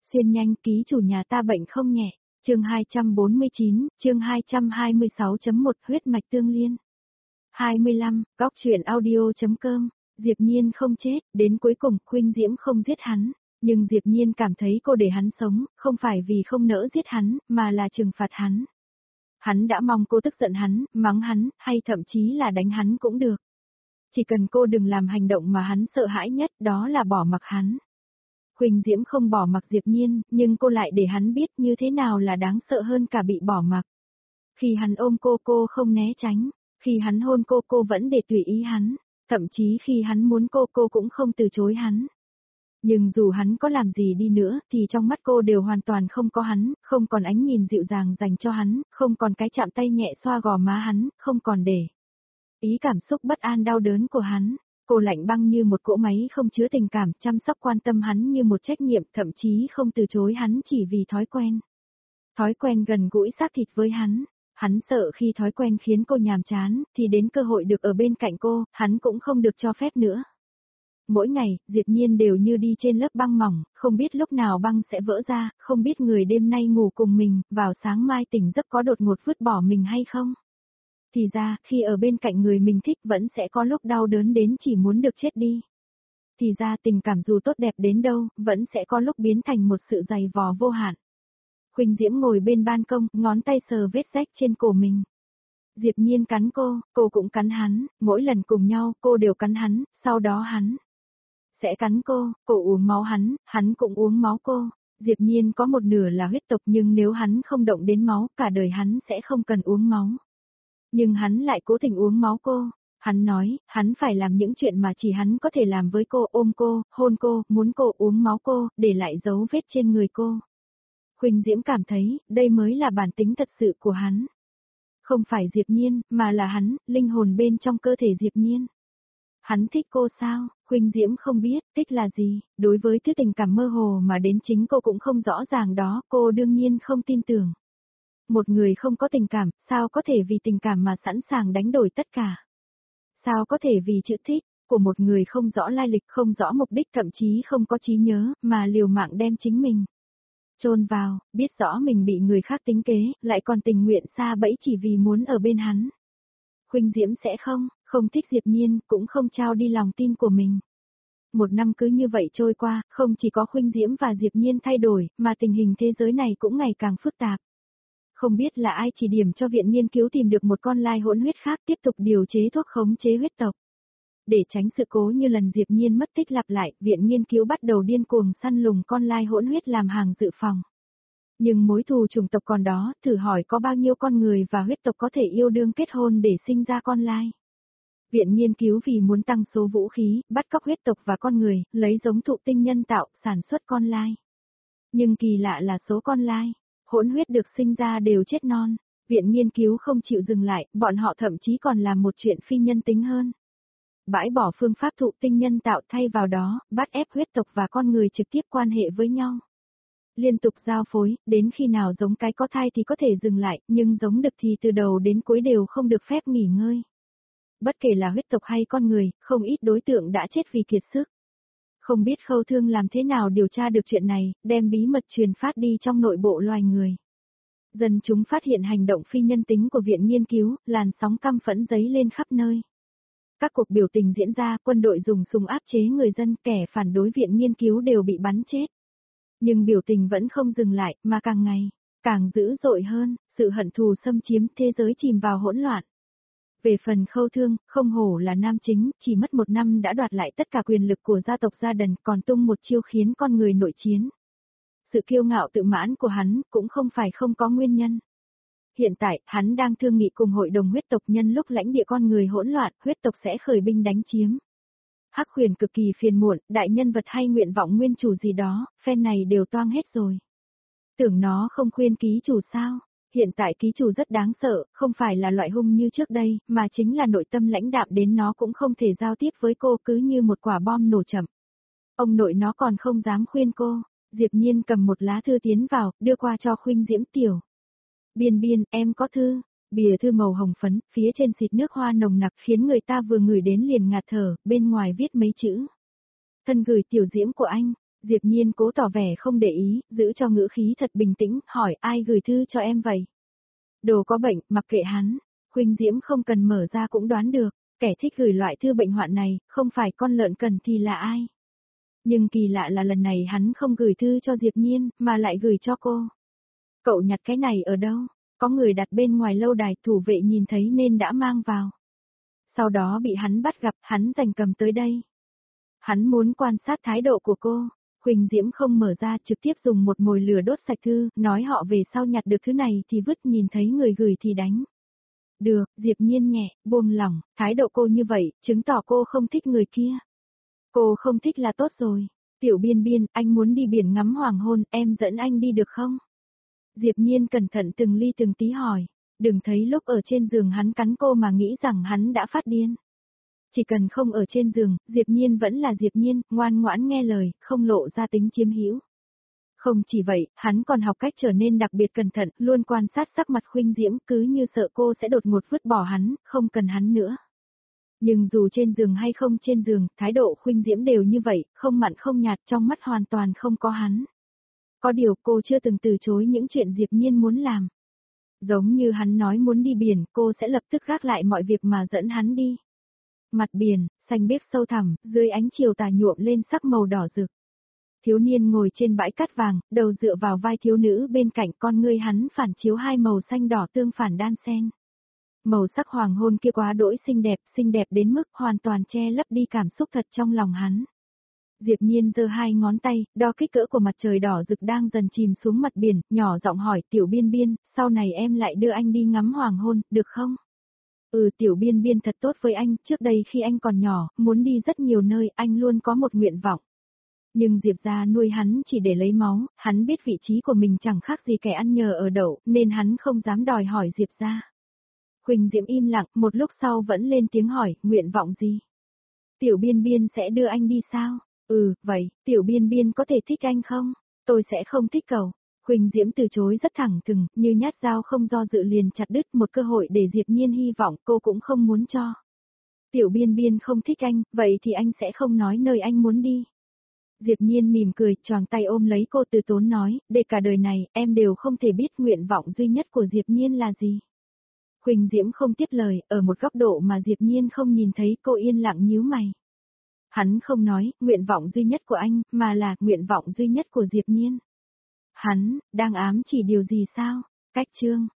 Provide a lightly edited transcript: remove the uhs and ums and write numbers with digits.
Xiên nhanh, ký chủ nhà ta bệnh không nhẹ. Chương 249, chương 226.1 huyết mạch tương liên. 25, góc truyện audio.com. Diệp Nhiên không chết, đến cuối cùng Khuynh Diễm không giết hắn, nhưng Diệp Nhiên cảm thấy cô để hắn sống, không phải vì không nỡ giết hắn, mà là trừng phạt hắn. Hắn đã mong cô tức giận hắn, mắng hắn, hay thậm chí là đánh hắn cũng được. Chỉ cần cô đừng làm hành động mà hắn sợ hãi nhất, đó là bỏ mặc hắn. Khuynh Diễm không bỏ mặc Diệp Nhiên, nhưng cô lại để hắn biết như thế nào là đáng sợ hơn cả bị bỏ mặc. Khi hắn ôm cô không né tránh, khi hắn hôn cô vẫn để tùy ý hắn, thậm chí khi hắn muốn cô cũng không từ chối hắn. Nhưng dù hắn có làm gì đi nữa thì trong mắt cô đều hoàn toàn không có hắn, không còn ánh nhìn dịu dàng dành cho hắn, không còn cái chạm tay nhẹ xoa gò má hắn, không còn để ý cảm xúc bất an đau đớn của hắn. Cô lạnh băng như một cỗ máy không chứa tình cảm, chăm sóc quan tâm hắn như một trách nhiệm, thậm chí không từ chối hắn chỉ vì thói quen. Thói quen gần gũi xác thịt với hắn. Hắn sợ khi thói quen khiến cô nhàm chán, thì đến cơ hội được ở bên cạnh cô, hắn cũng không được cho phép nữa. Mỗi ngày, Diệp Nhiên đều như đi trên lớp băng mỏng, không biết lúc nào băng sẽ vỡ ra, không biết người đêm nay ngủ cùng mình, vào sáng mai tỉnh giấc có đột ngột vứt bỏ mình hay không. Thì ra, khi ở bên cạnh người mình thích vẫn sẽ có lúc đau đớn đến chỉ muốn được chết đi. Thì ra tình cảm dù tốt đẹp đến đâu, vẫn sẽ có lúc biến thành một sự dày vò vô hạn. Khuynh Diễm ngồi bên ban công, ngón tay sờ vết rách trên cổ mình. Diệp Nhiên cắn cô cũng cắn hắn, mỗi lần cùng nhau cô đều cắn hắn, sau đó hắn sẽ cắn cô uống máu hắn cũng uống máu cô. Diệp Nhiên có một nửa là huyết tộc nhưng nếu hắn không động đến máu, cả đời hắn sẽ không cần uống máu. Nhưng hắn lại cố tình uống máu cô. Hắn nói, hắn phải làm những chuyện mà chỉ hắn có thể làm với cô, ôm cô, hôn cô, muốn cô uống máu cô, để lại dấu vết trên người cô. Khuynh Diễm cảm thấy, đây mới là bản tính thật sự của hắn. Không phải Diệp Nhiên, mà là hắn, linh hồn bên trong cơ thể Diệp Nhiên. Hắn thích cô sao? Khuynh Diễm không biết, thích là gì, đối với thứ tình cảm mơ hồ mà đến chính cô cũng không rõ ràng đó, cô đương nhiên không tin tưởng. Một người không có tình cảm, sao có thể vì tình cảm mà sẵn sàng đánh đổi tất cả? Sao có thể vì chữ thích của một người không rõ lai lịch, không rõ mục đích, thậm chí không có trí nhớ, mà liều mạng đem chính mình chôn vào, biết rõ mình bị người khác tính kế, lại còn tình nguyện sa bẫy chỉ vì muốn ở bên hắn. Khuynh Diễm sẽ không thích Diệp Nhiên, cũng không trao đi lòng tin của mình. Một năm cứ như vậy trôi qua, không chỉ có Khuynh Diễm và Diệp Nhiên thay đổi, mà tình hình thế giới này cũng ngày càng phức tạp. Không biết là ai chỉ điểm cho viện nghiên cứu tìm được một con lai hỗn huyết khác tiếp tục điều chế thuốc khống chế huyết tộc. Để tránh sự cố như lần Diệp Nhiên mất tích lặp lại, viện nghiên cứu bắt đầu điên cuồng săn lùng con lai hỗn huyết làm hàng dự phòng. Nhưng mối thù chủng tộc còn đó, thử hỏi có bao nhiêu con người và huyết tộc có thể yêu đương kết hôn để sinh ra con lai. Viện nghiên cứu vì muốn tăng số vũ khí, bắt cóc huyết tộc và con người, lấy giống thụ tinh nhân tạo, sản xuất con lai. Nhưng kỳ lạ là số con lai hỗn huyết được sinh ra đều chết non. Viện nghiên cứu không chịu dừng lại, bọn họ thậm chí còn làm một chuyện phi nhân tính hơn. Bãi bỏ phương pháp thụ tinh nhân tạo, thay vào đó, bắt ép huyết tộc và con người trực tiếp quan hệ với nhau. Liên tục giao phối, đến khi nào giống cái có thai thì có thể dừng lại, nhưng giống đực thì từ đầu đến cuối đều không được phép nghỉ ngơi. Bất kể là huyết tộc hay con người, không ít đối tượng đã chết vì kiệt sức. Không biết Khâu Thương làm thế nào điều tra được chuyện này, đem bí mật truyền phát đi trong nội bộ loài người. Dân chúng phát hiện hành động phi nhân tính của viện nghiên cứu, làn sóng căm phẫn dấy lên khắp nơi. Các cuộc biểu tình diễn ra, quân đội dùng súng áp chế người dân, kẻ phản đối viện nghiên cứu đều bị bắn chết. Nhưng biểu tình vẫn không dừng lại, mà càng ngày càng dữ dội hơn, sự hận thù xâm chiếm, thế giới chìm vào hỗn loạn. Về phần Khâu Thương, không hổ là nam chính, chỉ mất một năm đã đoạt lại tất cả quyền lực của gia tộc Gia Đần, còn tung một chiêu khiến con người nội chiến. Sự kiêu ngạo tự mãn của hắn cũng không phải không có nguyên nhân. Hiện tại, hắn đang thương nghị cùng hội đồng huyết tộc, nhân lúc lãnh địa con người hỗn loạn, huyết tộc sẽ khởi binh đánh chiếm. Hắc Huyền cực kỳ phiền muộn, đại nhân vật hay nguyện vọng nguyên chủ gì đó, phen này đều toang hết rồi. Tưởng nó không khuyên ký chủ sao? Hiện tại ký chủ rất đáng sợ, không phải là loại hung như trước đây, mà chính là nội tâm lãnh đạm đến nó cũng không thể giao tiếp với cô, cứ như một quả bom nổ chậm. Ông nội nó còn không dám khuyên cô. Diệp Nhiên cầm một lá thư tiến vào, đưa qua cho Khuynh Diễm tiểu. Biên biên, em có thư. Bìa thư màu hồng phấn, phía trên xịt nước hoa nồng nặc khiến người ta vừa ngửi đến liền ngạt thở, bên ngoài viết mấy chữ. Thân gửi tiểu Diễm của anh. Diệp Nhiên cố tỏ vẻ không để ý, giữ cho ngữ khí thật bình tĩnh, hỏi ai gửi thư cho em vậy? Đồ có bệnh, mặc kệ hắn. Khuynh Diễm không cần mở ra cũng đoán được, kẻ thích gửi loại thư bệnh hoạn này, không phải con lợn cần thì là ai? Nhưng kỳ lạ là lần này hắn không gửi thư cho Diệp Nhiên, mà lại gửi cho cô. Cậu nhặt cái này ở đâu? Có người đặt bên ngoài lâu đài, thủ vệ nhìn thấy nên đã mang vào. Sau đó bị hắn bắt gặp, hắn giành cầm tới đây. Hắn muốn quan sát thái độ của cô. Khuynh Diễm không mở ra, trực tiếp dùng một mồi lửa đốt sạch thư, nói họ về sau nhặt được thứ này thì vứt, nhìn thấy người gửi thì đánh. Được, Diệp Nhiên nhẹ, buông lỏng, thái độ cô như vậy, chứng tỏ cô không thích người kia. Cô không thích là tốt rồi. Tiểu Biên Biên, anh muốn đi biển ngắm hoàng hôn, em dẫn anh đi được không? Diệp Nhiên cẩn thận từng ly từng tí hỏi. Đừng thấy lúc ở trên giường hắn cắn cô mà nghĩ rằng hắn đã phát điên. Chỉ cần không ở trên giường, Diệp Nhiên vẫn là Diệp Nhiên, ngoan ngoãn nghe lời, không lộ ra tính chiếm hữu. Không chỉ vậy, hắn còn học cách trở nên đặc biệt cẩn thận, luôn quan sát sắc mặt Khuynh Diễm, cứ như sợ cô sẽ đột ngột vứt bỏ hắn, không cần hắn nữa. Nhưng dù trên giường hay không trên giường, thái độ Khuynh Diễm đều như vậy, không mặn không nhạt, trong mắt hoàn toàn không có hắn. Có điều cô chưa từng từ chối những chuyện Diệp Nhiên muốn làm. Giống như hắn nói muốn đi biển, cô sẽ lập tức gác lại mọi việc mà dẫn hắn đi. Mặt biển, xanh biếc sâu thẳm, dưới ánh chiều tà nhuộm lên sắc màu đỏ rực. Thiếu niên ngồi trên bãi cát vàng, đầu dựa vào vai thiếu nữ bên cạnh, con ngươi hắn phản chiếu hai màu xanh đỏ tương phản đan xen. Màu sắc hoàng hôn kia quá đỗi xinh đẹp đến mức hoàn toàn che lấp đi cảm xúc thật trong lòng hắn. Diệp Nhiên giơ hai ngón tay, đo kích cỡ của mặt trời đỏ rực đang dần chìm xuống mặt biển, nhỏ giọng hỏi Tiểu Biên Biên, sau này em lại đưa anh đi ngắm hoàng hôn, được không? Tiểu Biên Biên thật tốt với anh, trước đây khi anh còn nhỏ, muốn đi rất nhiều nơi, anh luôn có một nguyện vọng. Nhưng Diệp gia nuôi hắn chỉ để lấy máu, hắn biết vị trí của mình chẳng khác gì kẻ ăn nhờ ở đậu, nên hắn không dám đòi hỏi Diệp gia. Khuynh Diễm im lặng, một lúc sau vẫn lên tiếng hỏi, nguyện vọng gì? Tiểu Biên Biên sẽ đưa anh đi sao? Vậy, Tiểu Biên Biên có thể thích anh không? Tôi sẽ không thích cậu. Khuynh Diễm từ chối rất thẳng thừng, như nhát dao không do dự liền chặt đứt một cơ hội để Diệp Nhiên hy vọng cô cũng không muốn cho. Tiểu Biên Biên không thích anh, vậy thì anh sẽ không nói nơi anh muốn đi. Diệp Nhiên mỉm cười, choàng tay ôm lấy cô từ tốn nói, để cả đời này, em đều không thể biết nguyện vọng duy nhất của Diệp Nhiên là gì. Khuynh Diễm không tiếp lời, ở một góc độ mà Diệp Nhiên không nhìn thấy, cô yên lặng nhíu mày. Hắn không nói, nguyện vọng duy nhất của anh, mà là nguyện vọng duy nhất của Diệp Nhiên. Hắn, đang ám chỉ điều gì sao? Cách chương.